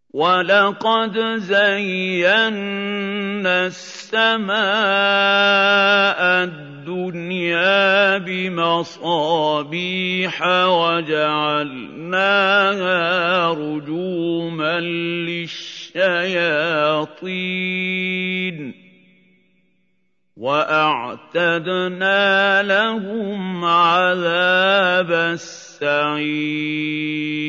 وَلَقَدْ زَيَّنَّا السَّمَاءَ الدُّنْيَا بِمَصَابِيحَ وَجَعَلْنَاهَا رُجُومًا لِّلشَّيَاطِينِ وَأَعْتَدْنَا لَهُمْ عَذَابَ السَّعِيرِ